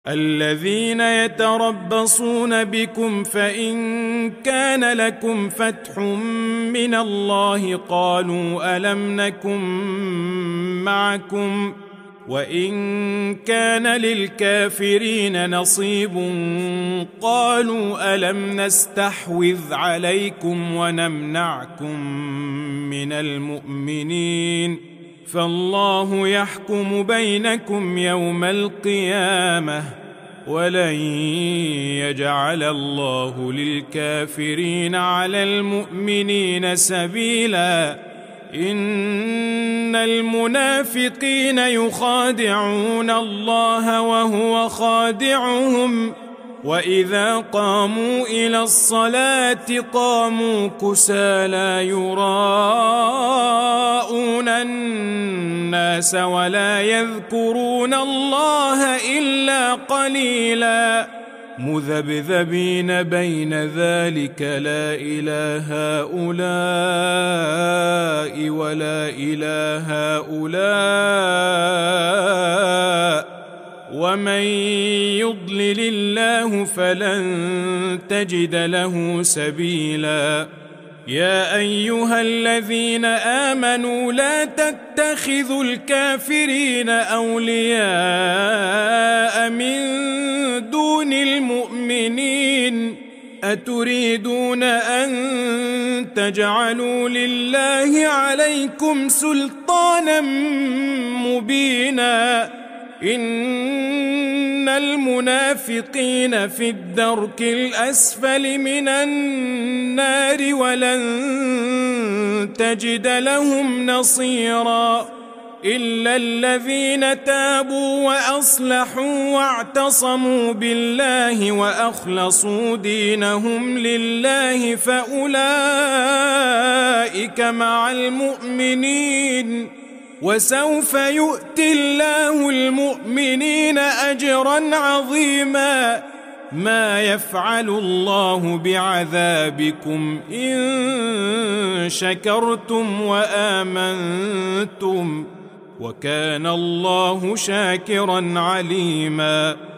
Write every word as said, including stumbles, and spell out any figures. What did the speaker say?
الذين يتربصون بكم فإن كان لكم فتح من الله قالوا ألم نكن معكم وإن كان للكافرين نصيب قالوا ألم نستحوذ عليكم ونمنعكم من المؤمنين فالله يحكم بينكم يوم القيامة ولن يجعل الله للكافرين على المؤمنين سبيلا إن المنافقين يخادعون الله وهو خادعهم وإذا قاموا إلى الصلاة قاموا كسالى يراءون الناس ولا يذكرون الله إلا قليلا مذبذبين بين ذلك لا إله هؤلاء ولا إله هؤلاء ومن يضلل الله فلن تجد له سبيلا يا أيها الذين آمنوا لا تتخذوا الكافرين أولياء من دون المؤمنين أتريدون أن تجعلوا لله عليكم سلطانا مبينا إن المنافقين في الدرك الأسفل من النار ولن تجد لهم نصيرا إلا الذين تابوا وأصلحوا واعتصموا بالله وأخلصوا دينهم لله فأولئك مع المؤمنين وسوف يؤتي الله المؤمنين أجرا عظيما ما يفعل الله بعذابكم إن شكرتم وآمنتم وكان الله شاكرا عليما